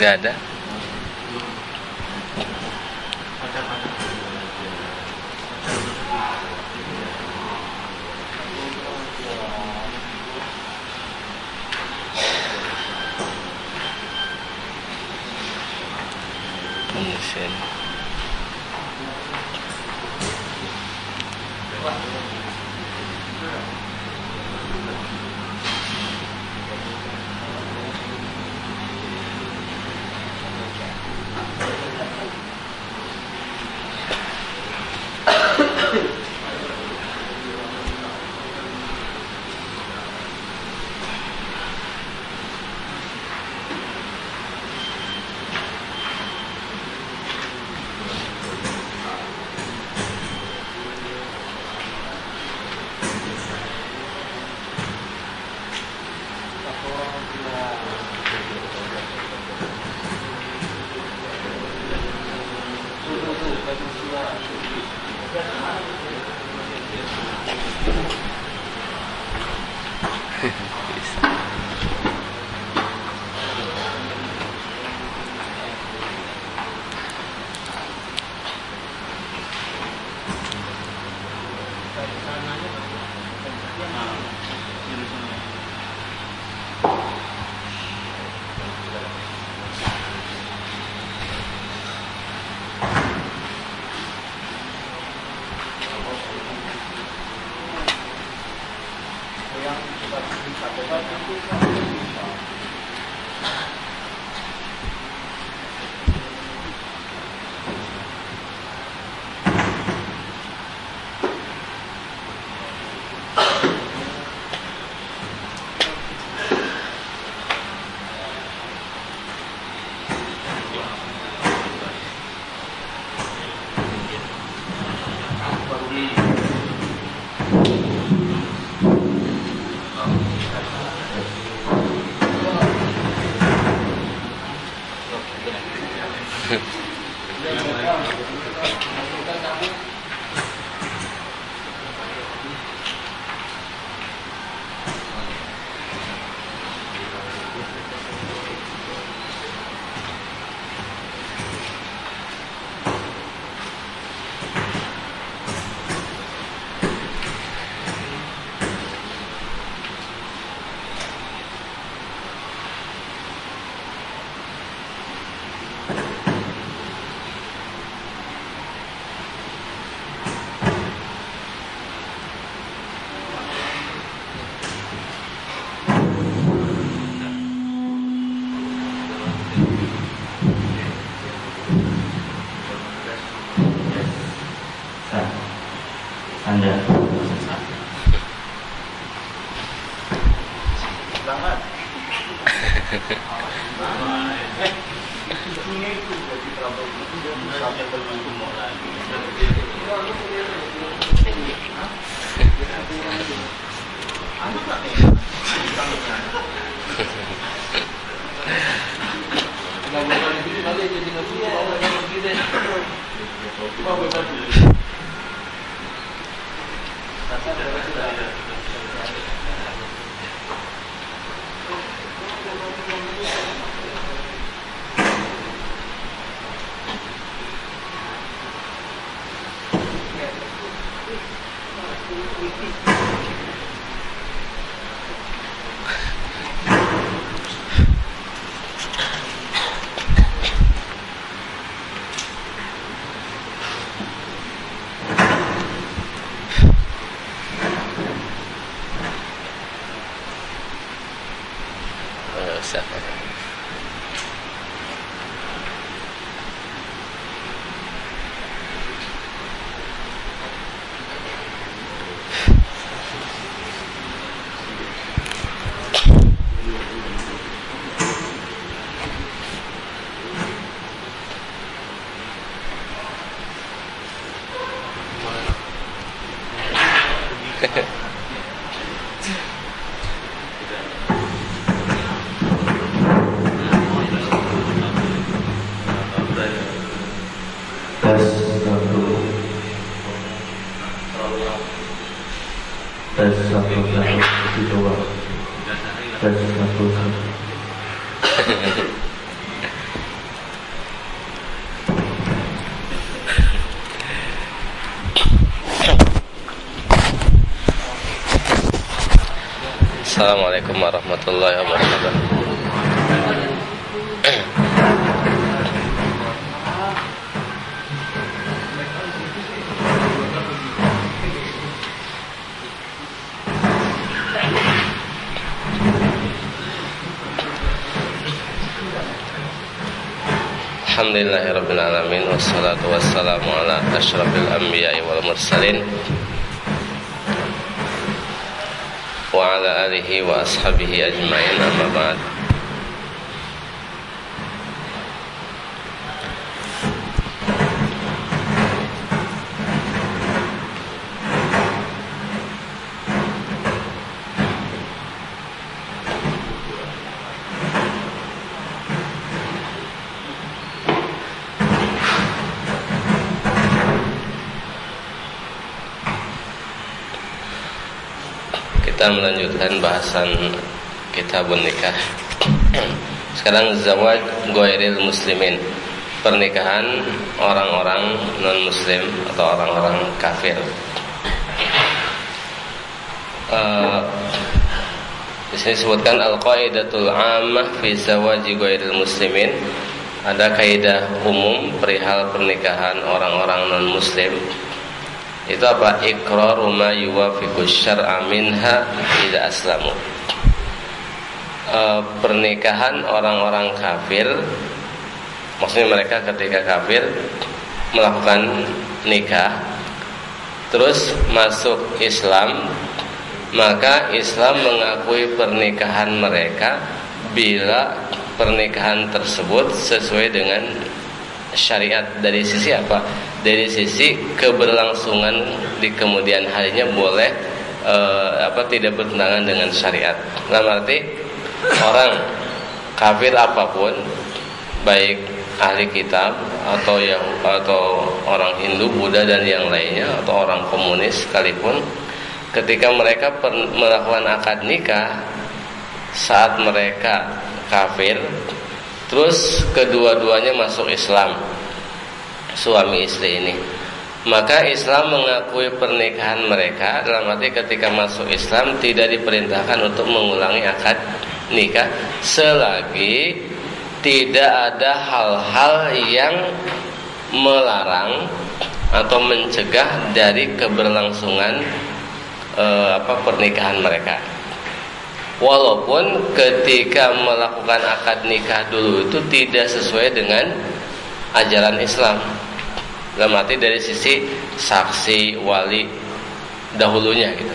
Nggak ada. Mesin. Anda. Selamat. Assalamualaikum warahmatullahi wabarakatuh. Alhamdulillahirabbil alamin wassalatu wassalamu ala asyrafil anbiya'i wal mursalin wa ala alihi wa ashabihi ajmain, amma ba'd. Kita melanjutkan bahasan kitabun nikah. Sekarang zawaj ghairil muslimin, pernikahan orang-orang non muslim atau orang-orang kafir. Di sini disebutkan al-qaidatul 'ammah fi zawaji ghairil muslimin. Ada kaidah umum perihal pernikahan orang-orang non muslim. Itu apa? Iqraru ma yuwafiqu syar'a minha idza aslamu. Pernikahan orang-orang kafir, maksudnya mereka ketika kafir melakukan nikah terus masuk Islam, maka Islam mengakui pernikahan mereka bila pernikahan tersebut sesuai dengan syariat. Dari sisi apa? Dari sisi keberlangsungan di kemudian harinya boleh tidak bertentangan dengan syariat. Dalam arti orang kafir apapun, baik ahli kitab atau orang Hindu, Buddha dan yang lainnya, atau orang komunis sekalipun, ketika mereka melakukan akad nikah saat mereka kafir, terus kedua-duanya masuk Islam, suami istri ini, maka Islam mengakui pernikahan mereka. Dalam arti ketika masuk Islam tidak diperintahkan untuk mengulangi akad nikah selagi tidak ada hal-hal yang melarang atau mencegah dari keberlangsungan pernikahan mereka. Walaupun ketika melakukan akad nikah dulu itu tidak sesuai dengan ajaran Islam, dalam arti dari sisi saksi wali dahulunya gitu.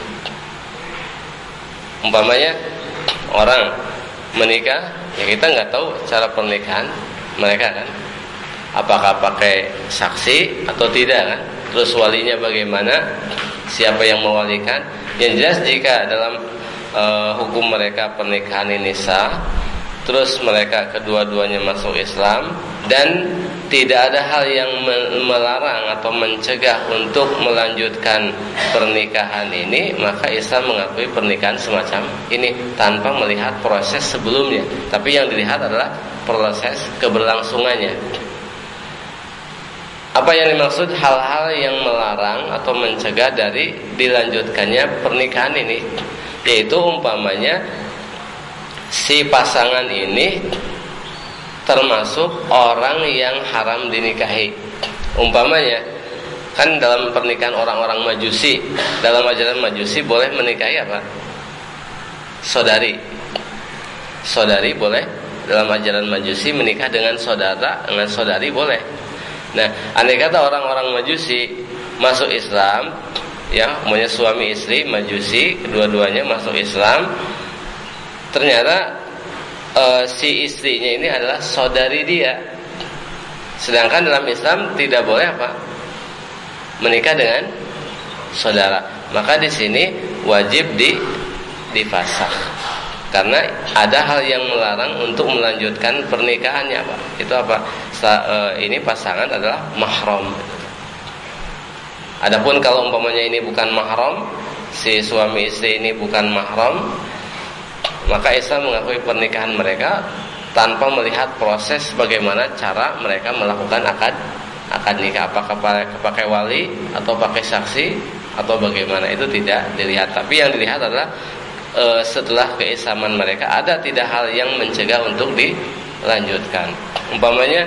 Umpamanya orang menikah, ya kita nggak tahu cara pernikahan mereka kan, apakah pakai saksi atau tidak kan, terus walinya bagaimana, siapa yang mewalikan. Yang jelas jika dalam hukum mereka pernikahan ini sah, terus mereka kedua-duanya masuk Islam dan tidak ada hal yang melarang atau mencegah untuk melanjutkan pernikahan ini, maka Islam mengakui pernikahan semacam ini tanpa melihat proses sebelumnya. Tapi yang dilihat adalah proses keberlangsungannya. Apa yang dimaksud hal-hal yang melarang atau mencegah dari dilanjutkannya pernikahan ini? Yaitu umpamanya si pasangan ini termasuk orang yang haram dinikahi. Umpamanya kan dalam pernikahan orang-orang Majusi, dalam ajaran Majusi boleh menikahi apa? Saudari. Saudari boleh. Dalam ajaran Majusi menikah dengan saudara, dengan saudari boleh. Nah, andai kata orang-orang Majusi masuk Islam, ya, maunya suami istri Majusi, kedua-duanya masuk Islam, ternyata si istrinya ini adalah saudari dia. Sedangkan dalam Islam tidak boleh apa? Menikah dengan saudara. Maka di sini wajib difasakh. Karena ada hal yang melarang untuk melanjutkan pernikahannya, Pak. Itu apa? Ini pasangan adalah mahram. Adapun kalau umpamanya ini bukan mahram, si suami istri ini bukan mahram, maka Islam mengakui pernikahan mereka tanpa melihat proses bagaimana cara mereka melakukan akad nikah, apakah pakai wali atau pakai saksi atau bagaimana, itu tidak dilihat. Tapi yang dilihat adalah setelah keislaman mereka, ada tidak hal yang mencegah untuk dilanjutkan. Umpamanya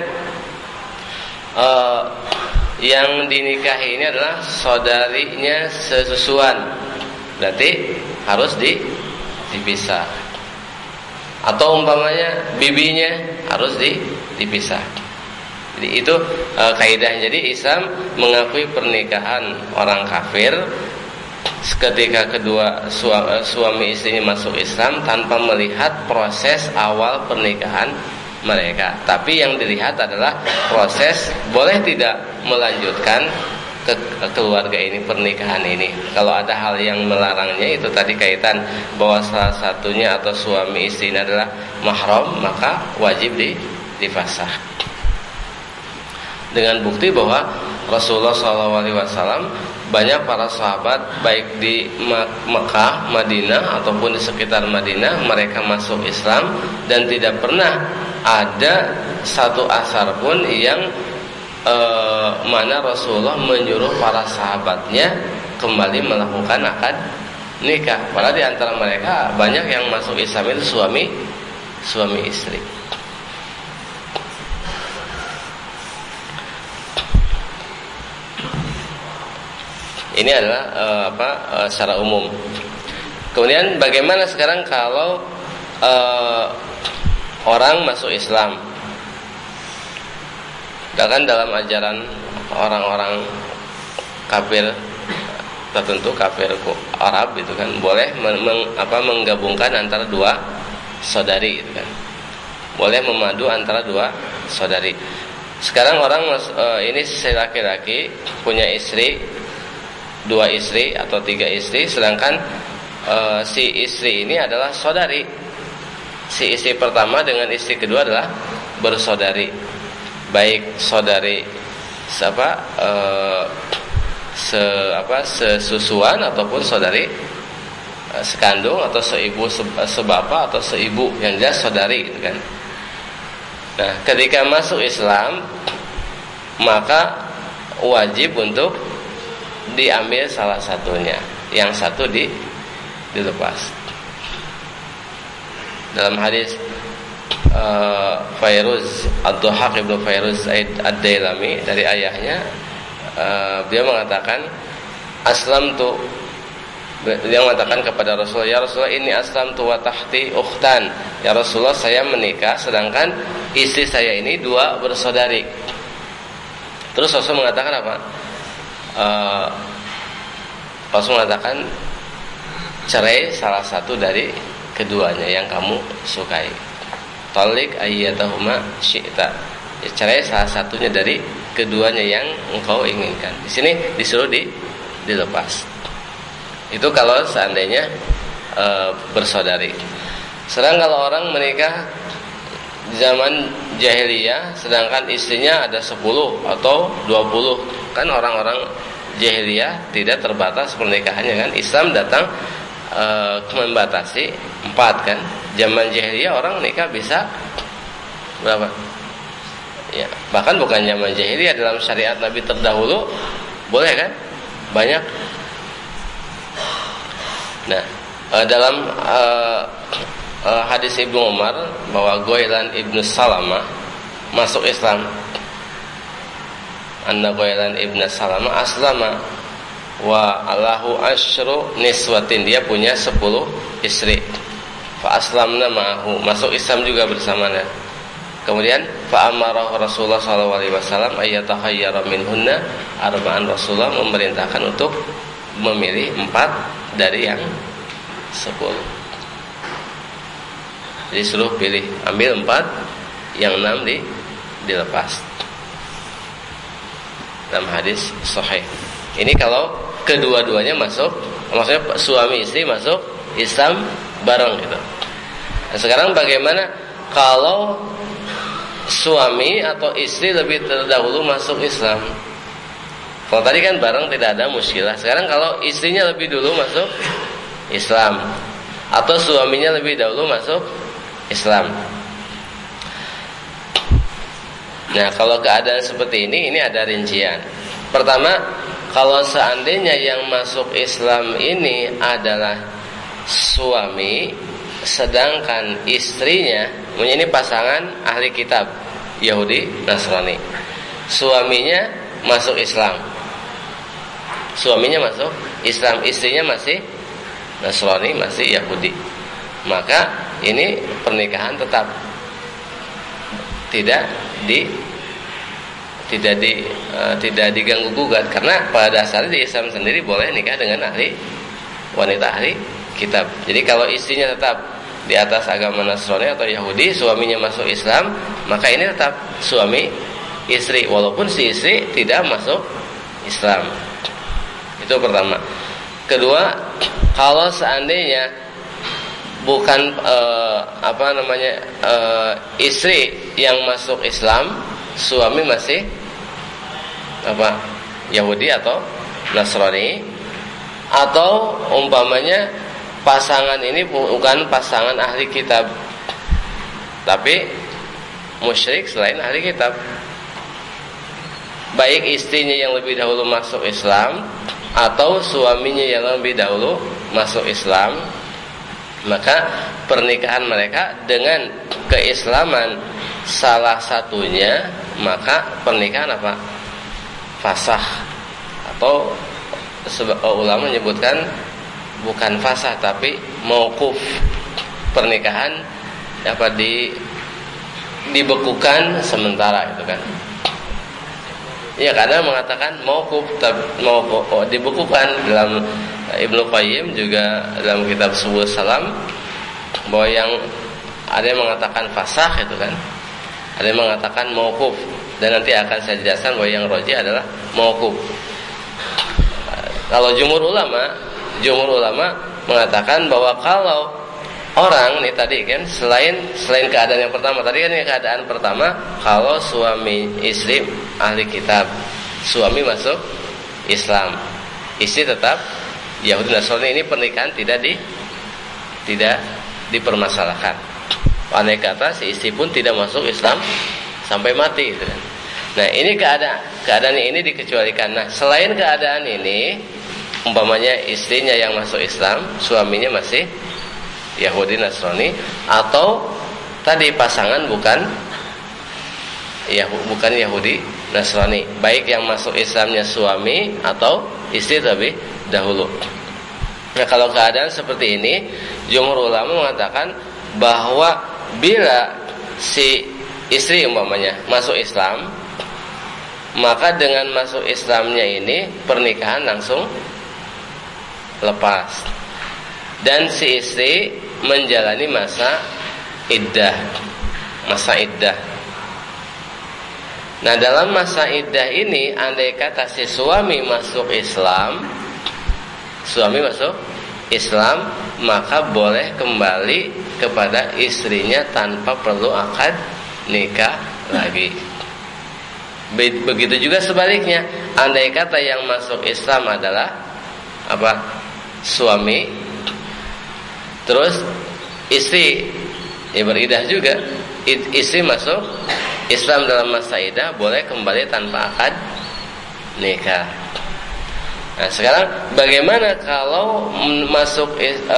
yang dinikahi ini adalah saudarinya sesusuan, berarti harus dipisah. Atau umpamanya bibinya harus dipisah. Jadi itu kaidah. Jadi Islam mengakui pernikahan orang kafir ketika kedua suami istrinya masuk Islam tanpa melihat proses awal pernikahan mereka. Tapi yang dilihat adalah proses boleh tidak melanjutkan ke keluarga ini, pernikahan ini. Kalau ada hal yang melarangnya, itu tadi kaitan bahwa salah satunya atau suami istri ini adalah mahram, maka wajib difasah. Dengan bukti bahwa Rasulullah SAW banyak para sahabat baik di Mekah, Madinah ataupun di sekitar Madinah, mereka masuk Islam dan tidak pernah ada satu asar pun yang mana Rasulullah menyuruh para sahabatnya kembali melakukan akad nikah. Padahal di antara mereka banyak yang masuk Islam itu suami istri. Ini adalah secara umum. Kemudian bagaimana sekarang kalau orang masuk Islam? Bahkan dalam ajaran orang-orang kafir tertentu, kafir Arab itu kan boleh menggabungkan antara dua saudari itu kan. Boleh memadu antara dua saudari. Sekarang orang ini si laki-laki punya istri, 2 istri atau 3 istri, sedangkan si istri ini adalah saudari. Si istri pertama dengan istri kedua adalah bersaudari. Baik saudari sesusuan ataupun saudari sekandung atau seibu sebapak atau seibu, yang jelas saudari gitu kan. Nah, ketika masuk Islam maka wajib untuk diambil salah satunya, yang satu dilepas. Dalam hadis Fairuz Ad-Dhahhak Ibnu Fairuz Ad-Dailami dari ayahnya, dia mengatakan dia mengatakan kepada Rasulullah, ya Rasulullah, ini aslamtu wa tahti ukhtan. Ya Rasulullah, saya menikah sedangkan istri saya ini 2 bersaudari. Terus Rasul mengatakan apa? Rasul mengatakan cerai salah satu dari keduanya yang kamu sukai. Talik ayyatahuma syi'ta. Cerai salah satunya dari keduanya yang engkau inginkan. Di sini disuruh dilepas. Itu kalau seandainya bersaudari. Sedang kalau orang menikah zaman jahiliyah sedangkan istrinya ada 10 atau 20, kan orang-orang jahiliyah tidak terbatas pernikahannya kan. Islam datang membatasi 4 kan. Zaman jahiliyah orang nikah bisa berapa? Ya, bahkan bukan zaman jahiliyah, dalam syariat Nabi terdahulu boleh kan? Banyak. Nah, dalam hadis Ibnu Umar bahwa Ghailan Ibnu Salamah masuk Islam. Anna Ghailan Ibnu Salamah aslama wa alahu asyru niswatin, dia punya 10 istri. Fa aslamna ma'ahu, masuk Islam juga bersamanya. Kemudian fa amarahu Rasulullah sallallahu alaihi wasallam ayyatahayyara minhunna arba'an. Rasulullah memerintahkan untuk memilih 4 dari yang 10. Jadi suruh pilih, ambil 4, yang 6 dilepas. Dalam hadis sahih. Ini kalau kedua-duanya masuk, maksudnya suami istri masuk Islam bareng gitu. Nah, sekarang bagaimana kalau suami atau istri lebih terdahulu masuk Islam? Kalau tadi kan bareng tidak ada muskilah. Sekarang kalau istrinya lebih dulu masuk Islam atau suaminya lebih dahulu masuk Islam. Nah, kalau keadaan seperti ini ada rincian. Pertama, kalau seandainya yang masuk Islam ini adalah suami sedangkan istrinya, ini pasangan ahli kitab Yahudi Nasrani, suaminya masuk Islam, suaminya masuk Islam, istrinya masih Nasrani, masih Yahudi, maka ini pernikahan tetap tidak diganggu gugat, karena pada dasarnya di Islam sendiri boleh nikah dengan wanita ahli kitab. Jadi kalau istrinya tetap di atas agama Nasrani atau Yahudi, suaminya masuk Islam, maka ini tetap suami istri walaupun si istri tidak masuk Islam. Itu pertama. Kedua, kalau seandainya bukan istri yang masuk Islam, suami masih Yahudi atau Nasrani, atau umpamanya pasangan ini bukan pasangan ahli kitab tapi musyrik selain ahli kitab, baik istrinya yang lebih dahulu masuk Islam atau suaminya yang lebih dahulu masuk Islam, maka pernikahan mereka dengan keislaman salah satunya, maka pernikahan fasah, atau ulama menyebutkan bukan fasah tapi mauquf, pernikahan dibekukan sementara itu kan. Ya, kadang mengatakan mauquf dibekukan. Dalam Ibnu Qayyim juga dalam kitab Subul Salam bahwa yang ada yang mengatakan fasah itu kan, ada yang mengatakan mauquf, dan nanti akan saya jelaskan bahwa yang rajih adalah mauquf. Kalau jumhur ulama mengatakan bahwa kalau orang nih tadi kan selain keadaan yang pertama tadi kan, yang keadaan pertama kalau suami istri ahli kitab, suami masuk Islam, istri tetap Yahudi Nasrani, ini pernikahan tidak dipermasalahkan. Andai kata si istri pun tidak masuk Islam sampai mati gitu kan. Nah, ini keadaan ini dikecualikan. Nah, selain keadaan ini, umpamanya istrinya yang masuk Islam, suaminya masih Yahudi Nasrani, atau tadi pasangan bukan Yahudi Nasrani, baik yang masuk Islamnya suami atau istri lebih dahulu. Nah, kalau keadaan seperti ini, jumhur ulama mengatakan bahwa bila si istri umpamanya masuk Islam, maka dengan masuk Islamnya ini pernikahan langsung lepas, dan si istri menjalani masa iddah. Nah, dalam masa iddah ini, andai kata si suami masuk Islam, maka boleh kembali kepada istrinya tanpa perlu akad nikah lagi. Begitu juga sebaliknya, andai kata yang masuk Islam adalah suami, terus istri beridah juga, istri masuk Islam dalam masa iddah, boleh kembali tanpa akad nikah. Nah, sekarang bagaimana kalau masuk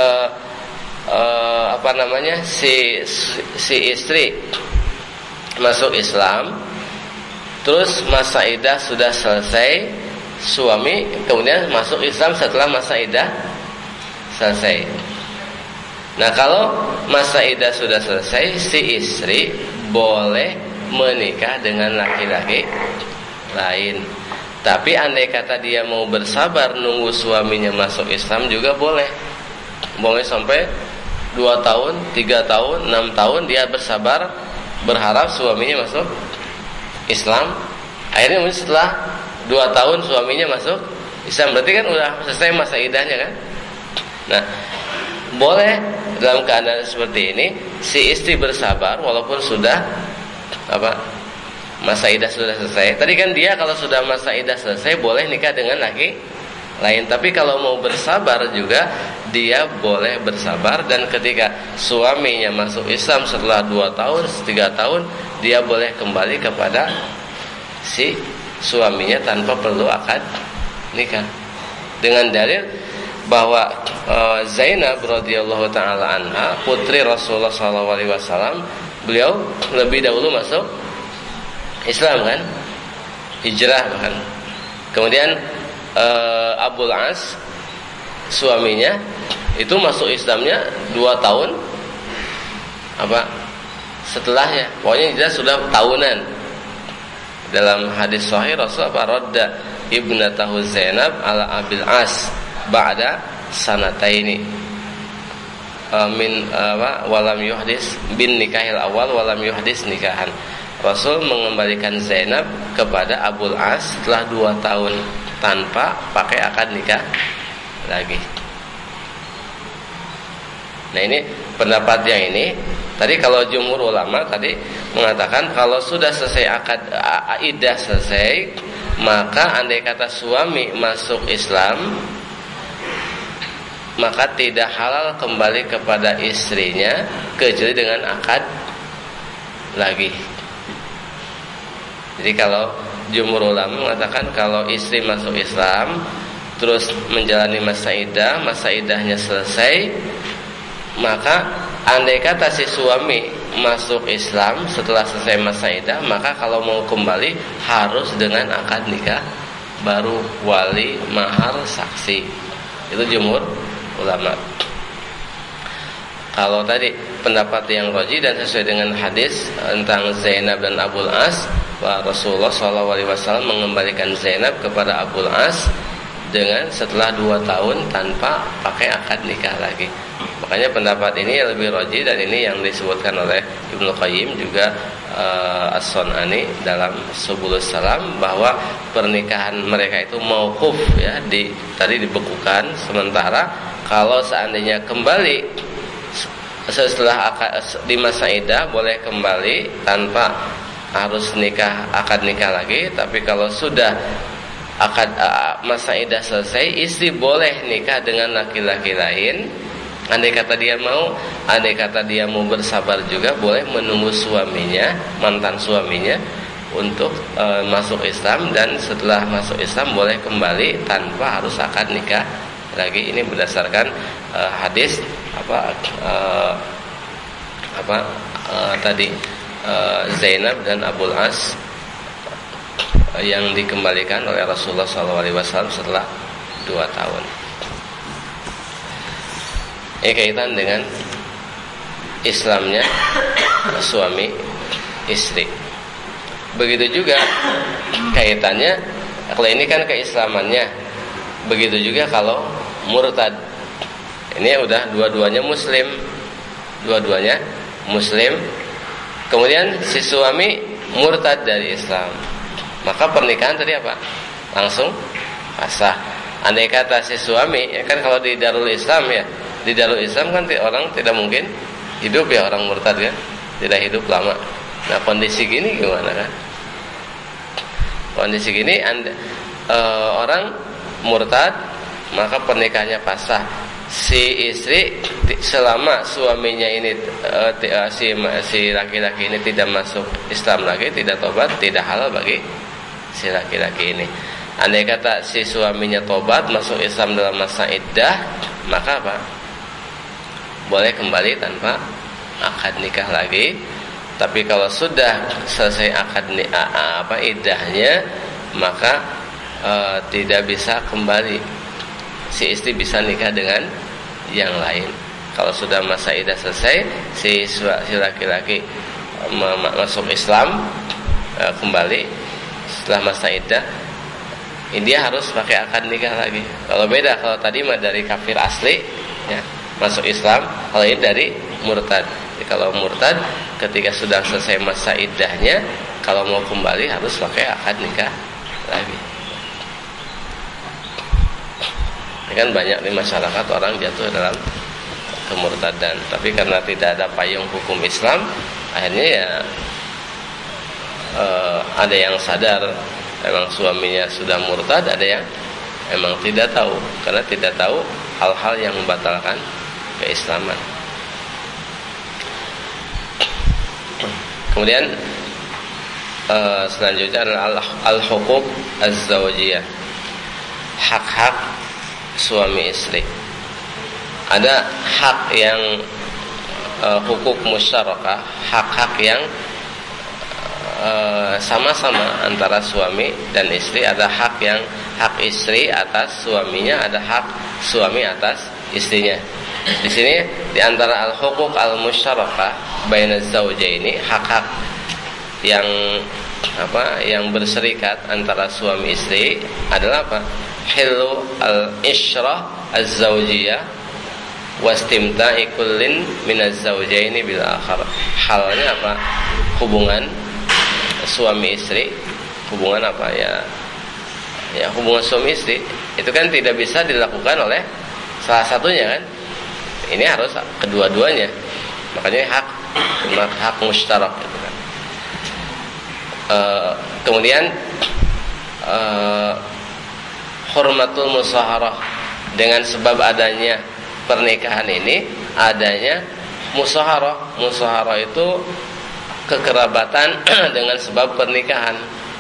si istri masuk Islam, terus masa iddah sudah selesai, suami kemudian masuk Islam setelah masa iddah selesai. Nah, kalau masa iddah sudah selesai, si istri boleh menikah dengan laki-laki lain. Tapi andai kata dia mau bersabar nunggu suaminya masuk Islam juga boleh. Boleh sampai 2 tahun, 3 tahun, 6 tahun dia bersabar, berharap suaminya masuk Islam. Akhirnya setelah 2 tahun suaminya masuk Islam, berarti kan udah selesai masa iddahnya kan. Nah, boleh dalam keadaan seperti ini si istri bersabar walaupun sudah masa iddah sudah selesai. Tadi kan dia kalau sudah masa iddah selesai boleh nikah dengan laki lain. Tapi kalau mau bersabar juga dia boleh bersabar, dan ketika suaminya masuk Islam setelah 2 tahun, 3 tahun, dia boleh kembali kepada si suaminya tanpa perlu akad nikah, dengan dalil bahwa Zainab radhiyallahu taala anha, putri Rasulullah sallallahu alaihi wasallam, beliau lebih dahulu masuk Islam kan? Hijrah bahkan. Kemudian Abul As suaminya itu masuk Islamnya 2 tahun setelahnya. Pokoknya jelas sudah tahunan. Dalam hadis sahih Rasul radda ibnatahu Zainab ala Abil As ba'da sanataini min walam yuhdis bin nikahil awal walam yuhdis nikahan. Rasul mengembalikan Zainab kepada Abul As setelah 2 tahun tanpa pakai akad nikah lagi. Nah, ini pendapat yang ini. Tadi kalau jumhur ulama tadi mengatakan kalau sudah selesai akad iddah selesai, maka andai kata suami masuk Islam, maka tidak halal kembali kepada istrinya kecuali dengan akad lagi. Jadi kalau jumhur ulama mengatakan kalau istri masuk Islam terus menjalani masa iddahnya selesai, maka andai kata si suami masuk Islam setelah selesai masa iddah, maka kalau mau kembali harus dengan akad nikah baru, wali, mahar, saksi. Itu jumhur ulama. Kalau tadi pendapat yang rajih dan sesuai dengan hadis tentang Zainab dan Abul As, bahwa Rasulullah SAW mengembalikan Zainab kepada Abul As dengan setelah 2 tahun tanpa pakai akad nikah lagi. Makanya pendapat ini lebih rajih, dan ini yang disebutkan oleh Ibnu Qayyim juga As-Sun'ani dalam Subulus Salam, bahwa pernikahan mereka itu mauquf ya, tadi dibekukan sementara. Kalau seandainya kembali setelah di masa iddah boleh kembali tanpa harus akad nikah lagi. Tapi kalau sudah masa iddah selesai, istri boleh nikah dengan laki-laki lain. Andai kata dia mau bersabar juga, boleh menunggu suaminya, mantan suaminya untuk masuk Islam, dan setelah masuk Islam boleh kembali tanpa harus akad nikah lagi. Ini berdasarkan hadis tadi Zainab dan Abul As yang dikembalikan oleh Rasulullah SAW setelah 2 tahun. Ini kaitan dengan Islamnya suami istri. Begitu juga kaitannya, kalau ini kan keislamannya. Begitu juga kalau murtad. Ini udah dua-duanya muslim. Kemudian si suami murtad dari Islam, maka pernikahan tadi apa? Langsung sah. Andai kata si suami, ya kan kalau di Darul Islam ya, di Darul Islam kan orang tidak mungkin hidup ya, orang murtad kan, tidak hidup lama. Nah, kondisi gini gimana kan? Kondisi gini orang murtad, maka pernikahannya sah. Si istri selama suaminya ini si laki-laki ini tidak masuk Islam lagi, tidak tobat, tidak halal bagi si laki-laki ini. Andai kata si suaminya tobat, masuk Islam dalam masa iddah, maka apa? Boleh kembali tanpa akad nikah lagi. Tapi kalau sudah selesai iddahnya, maka tidak bisa kembali. Si istri bisa nikah dengan yang lain. Kalau sudah masa iddah selesai, si laki-laki masuk Islam kembali setelah masa iddah, dia harus pakai akad nikah lagi. Kalau beda, kalau tadi mah dari kafir asli ya, masuk Islam, kalau ini dari murtad. Jadi kalau murtad ketika sudah selesai masa iddahnya, kalau mau kembali harus pakai akad nikah lagi. Ini kan banyak di masyarakat orang jatuh dalam kemurtadan, tapi karena tidak ada payung hukum Islam, akhirnya ya ada yang sadar emang suaminya sudah murtad, ada yang emang tidak tahu, karena tidak tahu hal-hal yang membatalkan keislaman. Kemudian selanjutnya adalah al-huquq az-zawjiyah, hak-hak suami istri. ada hak yang hukuk musyarakah, hak-hak yang sama-sama antara suami dan istri. Ada hak yang hak istri atas suaminya, ada hak suami atas istrinya. Di sini di antara al-hukuk al-musyarakah bainaz zawjaini, hak-hak yang yang berserikat antara suami istri adalah apa? Hilu al-isyrah az-zawjiyah wastimta'i kullin minaz zawjaini bil akhar. Halnya apa? Hubungan suami istri, hubungan apa ya hubungan suami istri itu kan tidak bisa dilakukan oleh salah satunya kan, ini harus kedua-duanya. Makanya hak mustarak gitu kan. Kemudian hurmatul musaharah, dengan sebab adanya pernikahan ini adanya musaharah. Musaharah itu kekerabatan dengan sebab pernikahan.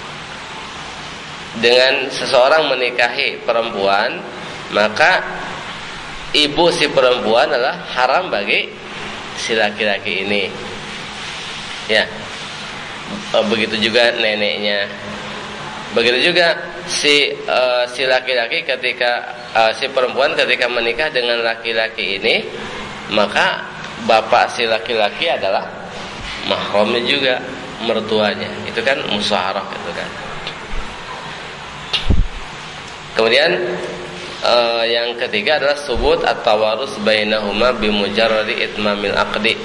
Dengan seseorang menikahi perempuan, maka ibu si perempuan adalah haram bagi si laki-laki ini. Ya. Begitu juga neneknya. Begitu juga si laki-laki ketika si perempuan ketika menikah dengan laki-laki ini, maka bapak si laki-laki adalah mahramnya juga, mertuanya. Itu kan musyawarah itu kan. Kemudian yang ketiga adalah subut at-tawarus bainahuma bimujarradi itmamil aqdi.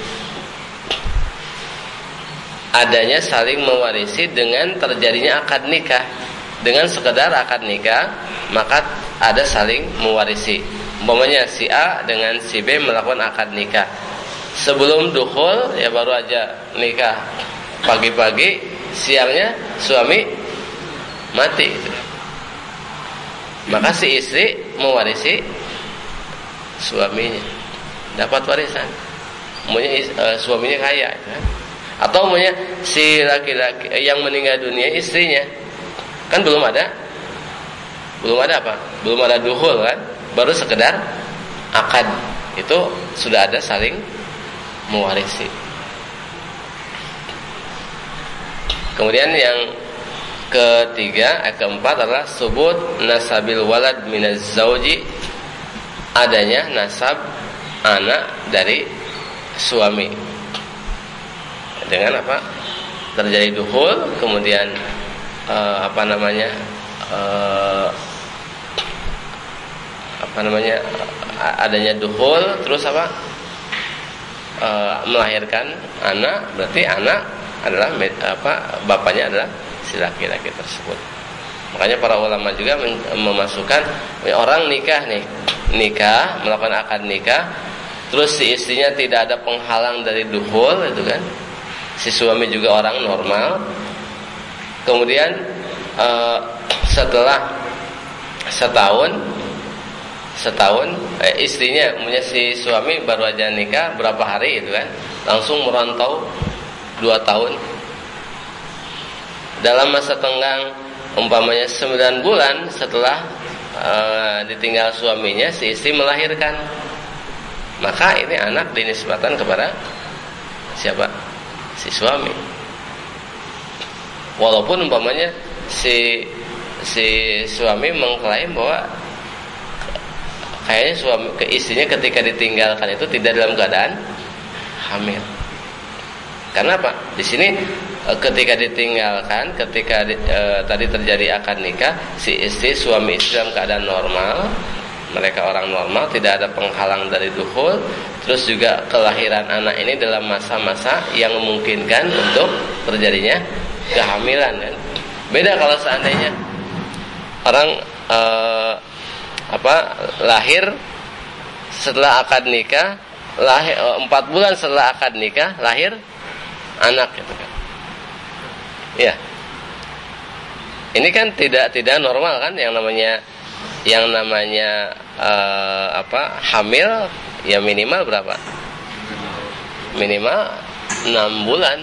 Adanya saling mewarisi dengan terjadinya akad nikah. Dengan sekedar akad nikah, maka ada saling mewarisi. Umpamanya si A dengan si B melakukan akad nikah. Sebelum dukhul ya baru aja nikah. Pagi-pagi, siangnya suami mati gitu. Maka si istri mewarisi suaminya, dapat warisan. Maunya suaminya kaya kan? Atau maunya si laki-laki yang meninggal dunia istrinya, kan belum ada apa? Belum ada dukhul kan? Baru sekedar akad, itu sudah ada saling mewarisi. Kemudian yang keempat adalah subut nasabil walad minaz zauji, adanya nasab anak dari suami. Dengan apa? Terjadi dukhul, kemudian adanya dukhul, terus apa? Melahirkan anak, berarti anak adalah bapaknya adalah si laki-laki tersebut. Makanya para ulama juga memasukkan orang nikah melakukan akad nikah, terus si istrinya tidak ada penghalang dari dukhul, itu kan, si suami juga orang normal. Kemudian setelah setahun istrinya punya si suami baru aja nikah berapa hari itu kan, langsung merantau 2 tahun. Dalam masa tenggang umpamanya 9 bulan setelah ditinggal suaminya, si istri melahirkan, maka ini anak dinisbatan kepada siapa? Si suami. Walaupun umpamanya si suami mengklaim bahwa kayaknya istrinya ketika ditinggalkan itu tidak dalam keadaan hamil. Karena apa? Di sini ketika ditinggalkan, tadi terjadi akad nikah, si istri suami istri dalam keadaan normal, mereka orang normal, tidak ada penghalang dari dukhul, terus juga kelahiran anak ini dalam masa-masa yang memungkinkan untuk terjadinya kehamilan kan. Beda kalau seandainya orang lahir setelah akad nikah, 4 bulan setelah akad nikah lahir anak gitu kan. Ya. Ini kan tidak normal kan, yang namanya hamil ya minimal berapa? Minimal 6 bulan.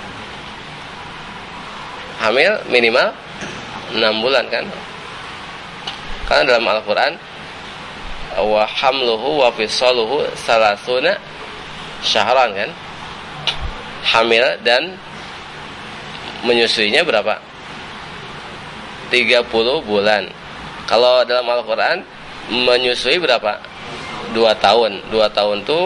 Hamil minimal 6 bulan kan. Karena dalam Al-Qur'an wa hamluhu wa fisaluhu salasuna syahran kan, hamil dan menyusuinya berapa? 30 bulan. Kalau dalam Al-Quran menyusui berapa? 2 tahun. 2 tahun itu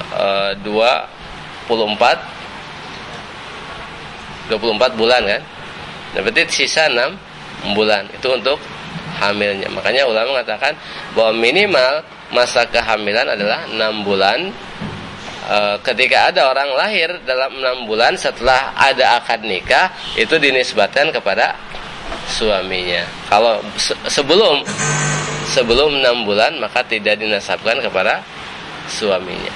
24 bulan kan. Nah, berarti sisa 6 bulan. Itu untuk hamilnya. Makanya ulama mengatakan bahwa minimal masa kehamilan adalah 6 bulan. Ketika ada orang lahir dalam 6 bulan setelah ada akad nikah, itu dinisbatkan kepada suaminya. Kalau sebelum 6 bulan maka tidak dinasabkan kepada suaminya.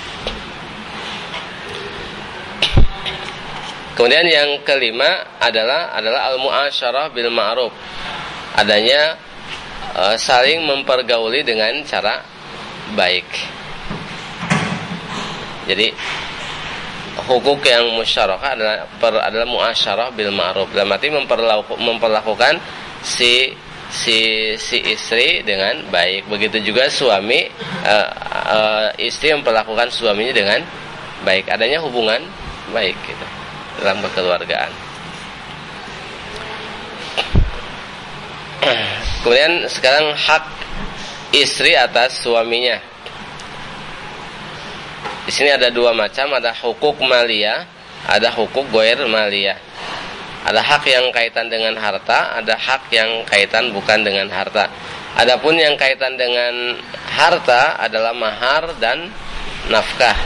Kemudian yang kelima adalah al-mu'asyarah bil ma'ruf. Adanya saling mempergauli dengan cara baik. Jadi hukuk yang musyarakah adalah mu'asyarah bil ma'ruf. Dalam arti memperlakukan si istri dengan baik. Begitu juga suami istri memperlakukan suaminya dengan baik. Adanya hubungan baik gitu dalam kekeluargaan. Kemudian sekarang hak istri atas suaminya. Di sini ada 2 macam, ada hukuk maliyah, ada hukuk goir maliyah. Ada hak yang kaitan dengan harta, ada hak yang kaitan bukan dengan harta. Adapun yang kaitan dengan harta adalah mahar dan nafkah.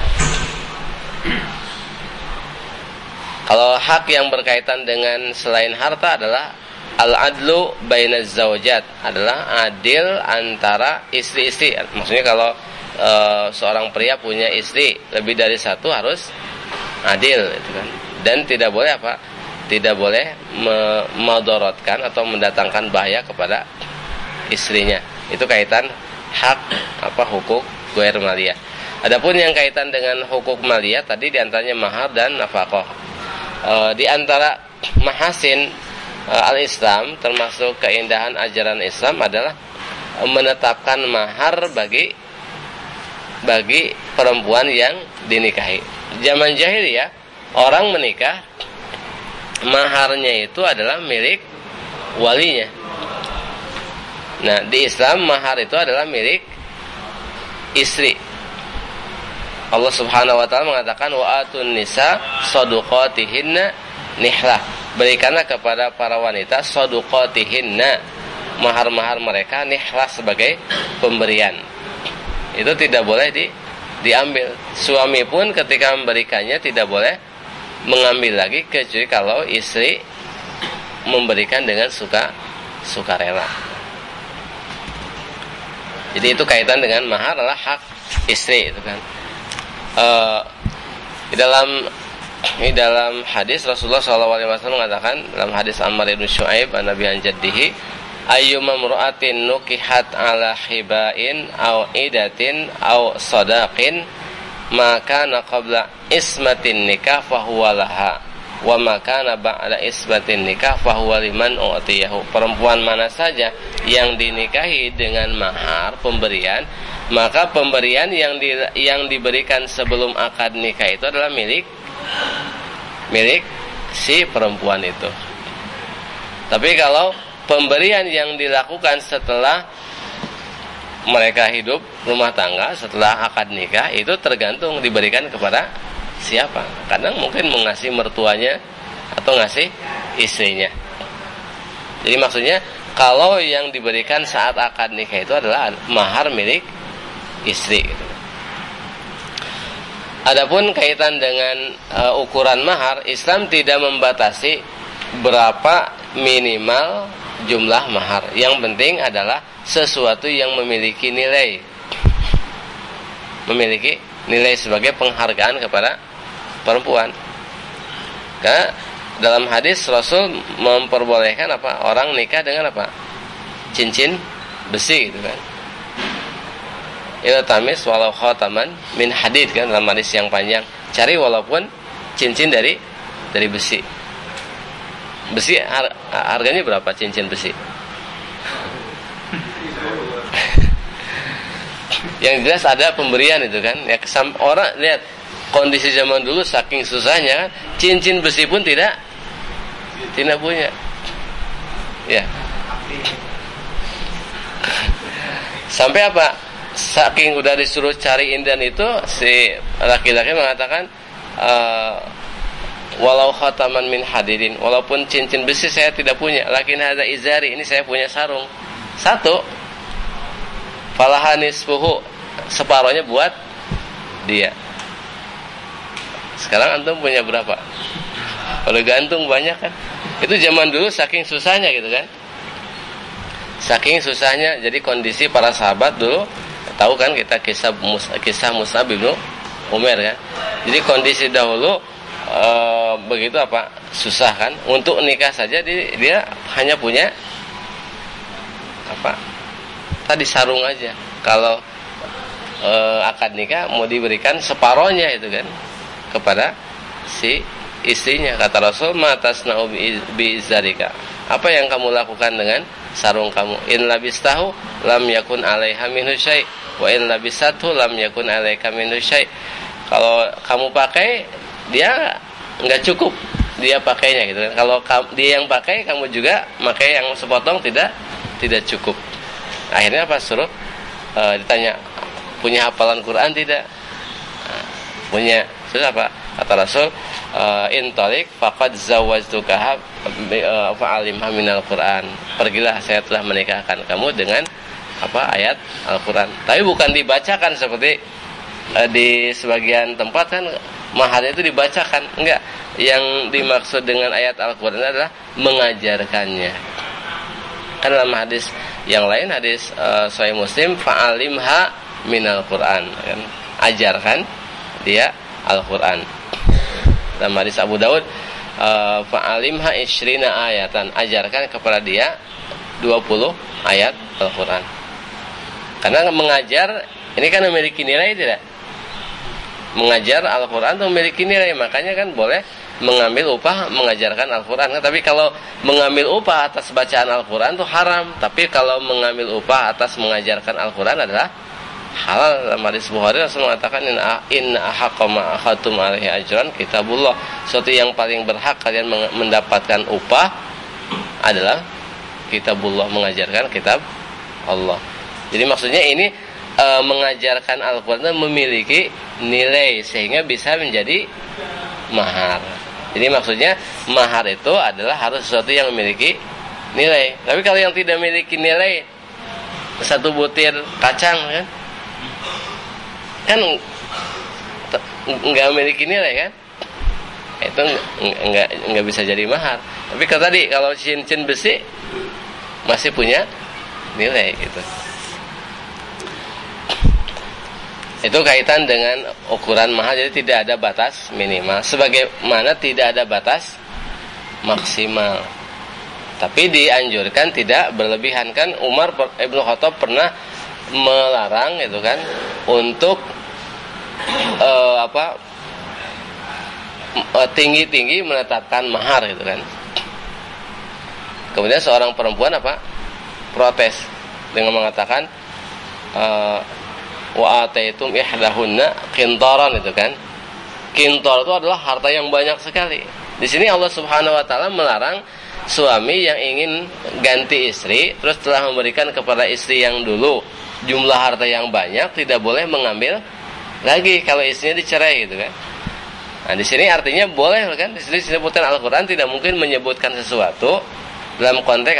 Kalau hak yang berkaitan dengan selain harta adalah al-adlu bainaz zaujat, adalah adil antara istri-istri. Maksudnya kalau seorang pria punya istri lebih dari 1 harus adil gitu kan. Dan tidak boleh apa? Tidak boleh memadorotkan atau mendatangkan bahaya kepada istrinya. Itu kaitan hak hukuk ghair maliyah. Adapun yang kaitan dengan hukuk maliyah tadi diantaranya mahar dan nafkah. Di antara mahasin al-Islam, termasuk keindahan ajaran Islam adalah menetapkan mahar bagi perempuan yang dinikahi. Zaman jahiliyah orang menikah, maharnya itu adalah milik walinya. Nah, di Islam mahar itu adalah milik istri. Allah Subhanahu wa taala mengatakan wa atun nisa shadaqatihinna nihlah. Berikanlah kepada para wanita shadaqatihinna, mahar-mahar mereka, nihlah sebagai pemberian. Itu tidak boleh diambil. Suami pun ketika memberikannya tidak boleh mengambil lagi kecuali kalau istri memberikan dengan sukarela. Jadi itu kaitan dengan mahar adalah hak istri itu kan. Di dalam hadis Rasulullah SAW mengatakan dalam hadis Ammar bin Syu'aib an-Nabi an jaddihi, ayyuma mur'atin nukihat ala hibain aw idatin aw sadaqin maka qabla ismatin nikah fahuwa laha wa maka ba'da ismatin nikah fahuwa liman u'tiyahu. Perempuan mana saja yang dinikahi dengan mahar pemberian, maka pemberian yang diberikan sebelum akad nikah itu adalah milik si perempuan itu. Tapi kalau pemberian yang dilakukan setelah mereka hidup rumah tangga, setelah akad nikah, itu tergantung diberikan kepada siapa. Kadang mungkin mengasih mertuanya atau ngasih istrinya. Jadi maksudnya kalau yang diberikan saat akad nikah itu adalah mahar milik istri gitu. Adapun kaitan dengan ukuran mahar, Islam tidak membatasi berapa minimal jumlah mahar. Yang penting adalah sesuatu yang memiliki nilai sebagai penghargaan kepada perempuan. Karena dalam hadis Rasul memperbolehkan orang nikah dengan cincin besi gitu kan. Iltamis walau khataman min hadid kan, dalam hadis yang panjang, cari walaupun cincin dari besi. Besi harganya berapa cincin besi? Yang jelas ada pemberian itu kan. Ya orang lihat kondisi zaman dulu saking susahnya kan, cincin besi pun tidak punya. Ya. Sampai apa? Saking udah disuruh cariin dan itu si laki-laki mengatakan walau khataman min hadidin, walaupun cincin besi saya tidak punya, lakin hadza izari, ini saya punya sarung satu, falahanisfuhu, separohnya buat dia. Sekarang antum punya berapa? Kalau gantung banyak kan. Itu zaman dulu saking susahnya gitu kan. Saking susahnya, jadi kondisi para sahabat dulu, tahu kan kita kisah Mus'ab bin Umair kan. Jadi kondisi dahulu begitu apa? Susah kan. Untuk nikah saja dia hanya punya apa? Tadi sarung aja. Kalau akad nikah mau diberikan separohnya itu kan kepada si istrinya. Kata Rasul, matasna'u bi'izarika, apa yang kamu lakukan dengan sarung kamu? In labistahu lam yakun 'alaiha minhu syai' wa in labisathu lam yakun 'alaika minhu syai'. Kalau kamu pakai, dia enggak cukup dia pakainya gitu kan. Kalau dia yang pakai, kamu juga pakai yang sepotong, tidak cukup. Akhirnya apa? Suruh ditanya, punya hafalan Quran tidak? Punya. Terus apa? Kata Rasul, intalik faqad zawwajtukaha fa'alimha minal Quran. Pergilah, saya telah menikahkan kamu dengan apa? Ayat Al-Quran. Tapi bukan dibacakan seperti di sebagian tempat kan maharnya itu dibacakan. Enggak. Yang dimaksud dengan ayat Al-Quran adalah mengajarkannya. Kan dalam hadis yang lain, hadis Sahih Muslim, fa'alimha minal Quran, kan? Ajarkan dia Al-Quran. Dalam hadis Abu Daud, fa'alimha isyrina ayatan, ajarkan kepada dia 20 ayat Al-Quran. Karena mengajar ini kan memiliki nilai tidak? Mengajar Al-Quran itu memiliki nilai, makanya kan boleh mengambil upah mengajarkan Al-Quran. Tapi kalau mengambil upah atas bacaan Al-Quran itu haram. Tapi kalau mengambil upah atas mengajarkan Al-Quran adalah halal. Dalam hadis Bukhari, Rasul mengatakan, inna ahaqqa ma akhadtum alaihi ajran kitabullah. Suatu yang paling berhak kalian mendapatkan upah adalah kitabullah, mengajarkan kitab Allah. Jadi maksudnya ini mengajarkan Al-Quran memiliki nilai sehingga bisa menjadi mahar. Jadi maksudnya mahar itu adalah harus sesuatu yang memiliki nilai. Tapi kalau yang tidak memiliki nilai, satu butir kacang kan nggak memiliki nilai kan, itu nggak bisa jadi mahar. Tapi kalau tadi kalau cincin besi masih punya nilai gitu. Itu kaitan dengan ukuran mahar. Jadi tidak ada batas minimal, sebagaimana tidak ada batas maksimal. Tapi dianjurkan tidak berlebihan. Kan Umar Ibn Khattab pernah melarang itu kan untuk tinggi-tinggi menetapkan mahar gitu kan. Kemudian seorang perempuan protes dengan mengatakan, wa ataitum ihdahunna qintaran, itu kan. Qintar itu adalah harta yang banyak sekali. Di sini Allah Subhanahu wa taala melarang suami yang ingin ganti istri terus telah memberikan kepada istri yang dulu jumlah harta yang banyak, tidak boleh mengambil lagi kalau istrinya dicerai gitu kan. Nah, di sini artinya boleh kan. Di sini disebutkan Al-Qur'an tidak mungkin menyebutkan sesuatu dalam konteks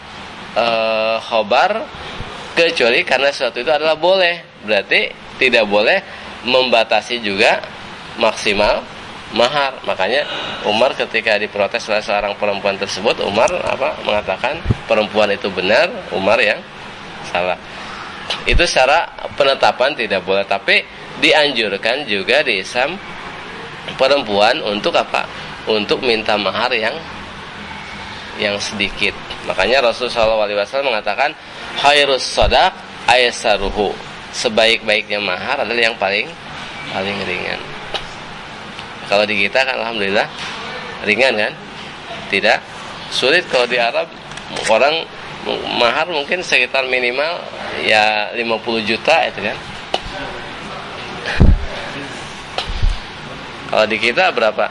khobar kecuali karena sesuatu itu adalah boleh. Berarti tidak boleh membatasi juga maksimal mahar. Makanya Umar ketika diprotes oleh seorang perempuan tersebut, Umar mengatakan perempuan itu benar, Umar yang salah. Itu secara penetapan tidak boleh. Tapi dianjurkan juga di Islam perempuan untuk untuk minta mahar yang sedikit. Makanya Rasulullah SAW mengatakan khairus shadaq aisaruhu, sebaik-baiknya mahar adalah yang paling ringan. Kalau di kita kan alhamdulillah ringan kan, tidak sulit. Kalau di Arab orang mahar mungkin sekitar minimal ya 50 juta itu kan. Kalau di kita berapa?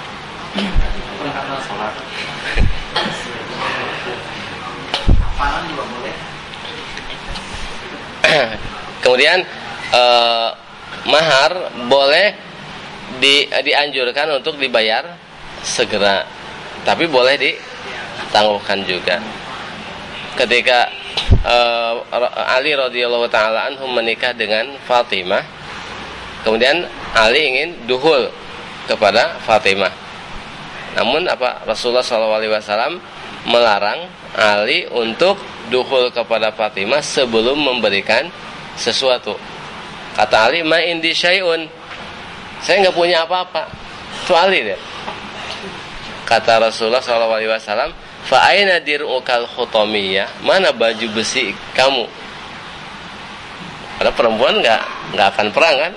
Kemudian mahar boleh dianjurkan untuk dibayar segera, tapi boleh ditangguhkan juga. Ketika Ali radhiyallahu taala anhu menikah dengan Fatimah, kemudian Ali ingin duhul kepada Fatimah. Namun Rasulullah SAW melarang Ali untuk duhul kepada Fatimah sebelum memberikan sesuatu. Kata Ali, "Ma indi syai'un." Saya enggak punya apa-apa. Itu Ali dia. Kata Rasulullah SAW, "Fa aina dir'ukal khutamiyah?" Mana baju besi kamu? Karena perempuan enggak akan perang kan?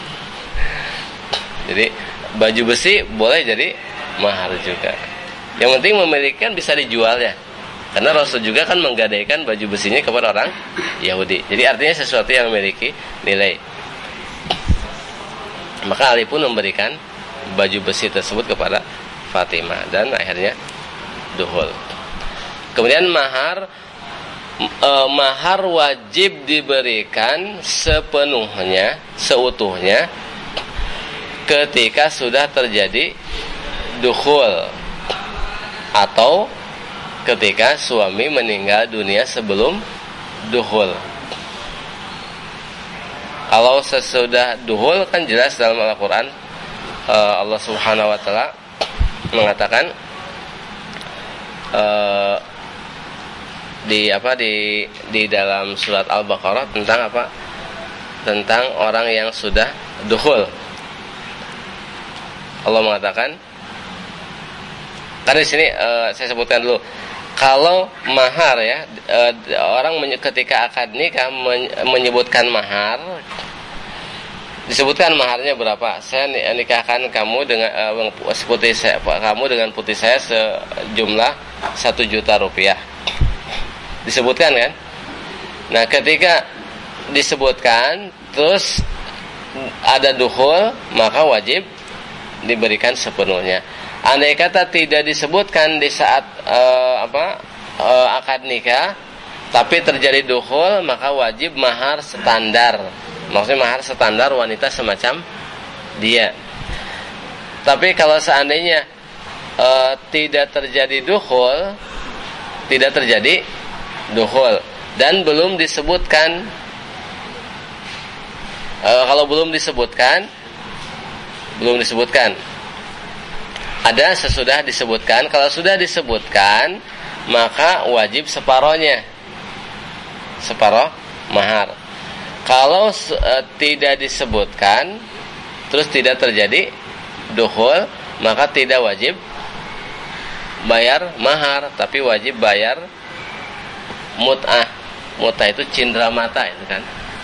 Jadi baju besi boleh jadi mahar juga. Yang penting memiliki kan bisa dijual ya. Karena Rasul juga kan menggadaikan baju besinya kepada orang Yahudi. Jadi artinya sesuatu yang memiliki nilai. Maka Ali pun memberikan baju besi tersebut kepada Fatimah dan akhirnya duhul. Kemudian mahar wajib diberikan sepenuhnya, seutuhnya ketika sudah terjadi dukhul atau ketika suami meninggal dunia sebelum dukhul. Kalau sesudah dukhul kan jelas dalam Al-Quran Allah Subhanahu wa taala mengatakan di dalam surat Al-Baqarah tentang apa? Tentang orang yang sudah dukhul. Allah mengatakan, karena di sini saya sebutkan dulu, kalau mahar ya, orang ketika akad nikah menyebutkan mahar, disebutkan maharnya berapa. Saya nikahkan kamu dengan putih saya, kamu dengan putih saya sejumlah 1 juta rupiah. Disebutkan kan? Nah, ketika disebutkan terus ada dukhul, maka wajib diberikan sepenuhnya. Andai kata tidak disebutkan di saat akad nikah, tapi terjadi dukhul, maka wajib mahar standar. Maksudnya mahar standar wanita semacam dia. Tapi kalau seandainya tidak terjadi dukhul, dan belum disebutkan, kalau belum disebutkan, ada sesudah disebutkan. Kalau sudah disebutkan, maka wajib separohnya, separoh mahar. Kalau tidak disebutkan, terus tidak terjadi dukhul, maka tidak wajib bayar mahar, tapi wajib bayar mut'ah. Mut'ah itu cindera mata itu kan.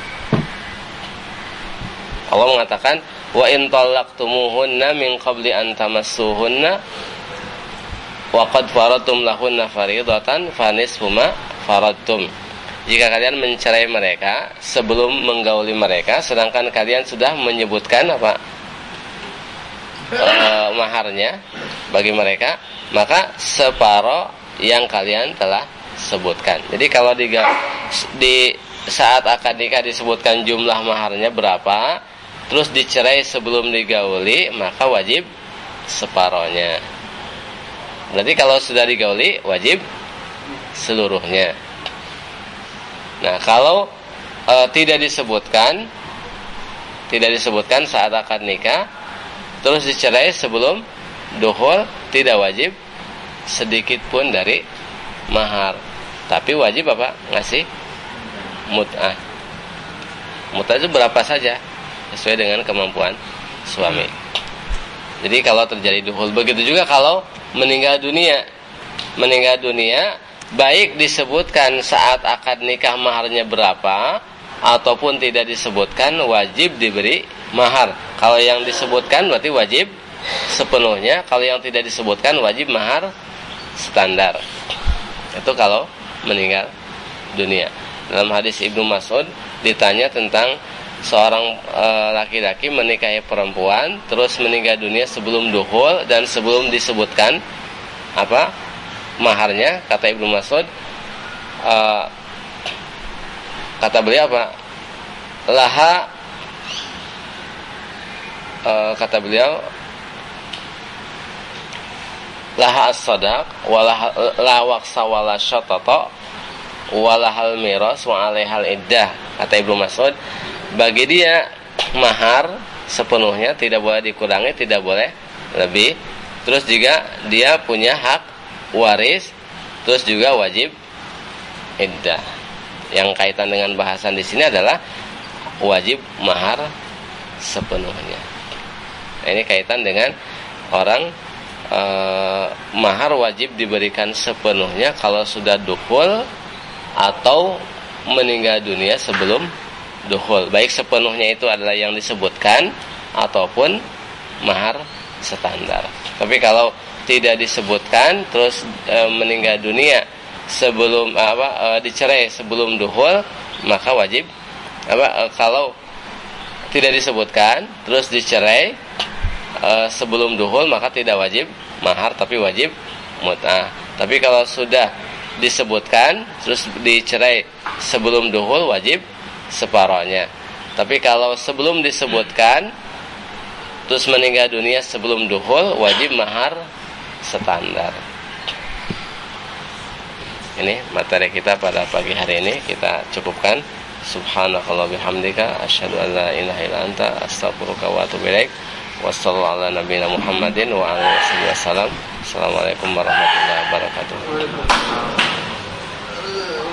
Allah mengatakan, wa in talaqtumuhunna min qabli an tamassuhunna wa qad faradtum lahunna fariidatan fanisfu ma faradtum. Jika kalian mencerai mereka sebelum menggauli mereka, sedangkan kalian sudah menyebutkan maharnya bagi mereka, maka separuh yang kalian telah sebutkan. Jadi kalau di saat akad nikah disebutkan jumlah maharnya berapa, terus dicerai sebelum digauli, maka wajib separohnya. Berarti kalau sudah digauli, wajib seluruhnya. Nah, kalau tidak disebutkan saat akad nikah, terus dicerai sebelum dukhul, tidak wajib sedikit pun dari mahar. Tapi wajib ngasih mut'ah. Mut'ah itu berapa saja, sesuai dengan kemampuan suami. Jadi kalau terjadi dukhul, begitu juga kalau meninggal dunia, baik disebutkan saat akad nikah maharnya berapa ataupun tidak disebutkan, wajib diberi mahar. Kalau yang disebutkan berarti wajib sepenuhnya, kalau yang tidak disebutkan wajib mahar standar. Itu kalau meninggal dunia. Dalam hadis Ibnu Mas'ud ditanya tentang seorang laki-laki menikahi perempuan terus meninggal dunia sebelum dukhul dan sebelum disebutkan apa maharnya. Kata Ibnu Mas'ud, kata beliau apa? Kata beliau, laha as-sadaq wala waqsa wala syatata walahal miras wa alaihal iddah. Kata Ibnu Mas'ud, bagi dia mahar sepenuhnya, tidak boleh dikurangi, tidak boleh lebih. Terus juga dia punya hak waris, terus juga wajib iddah. Yang kaitan dengan bahasan di sini adalah wajib mahar sepenuhnya. Ini kaitan dengan orang mahar wajib diberikan sepenuhnya kalau sudah dukhul atau meninggal dunia sebelum dukhul. Baik sepenuhnya itu adalah yang disebutkan ataupun mahar standar. Tapi kalau tidak disebutkan terus meninggal dunia sebelum dicerai sebelum dukhul, maka wajib kalau tidak disebutkan terus dicerai sebelum dukhul, maka tidak wajib mahar tapi wajib mut'ah. Tapi kalau sudah disebutkan terus dicerai sebelum dukhul, wajib separohnya. Tapi kalau sebelum disebutkan terus meninggal dunia sebelum dukhul, wajib mahar standar. Ini materi kita pada pagi hari ini, kita cukupkan. Subhanakallah bihamdika asyhadu an la ilaha illa anta astaghfiruka wa atubu ilaik. Wassallallahu ala nabiyina Muhammadin wa alihi wasallam. Assalamualaikum warahmatullahi wabarakatuh.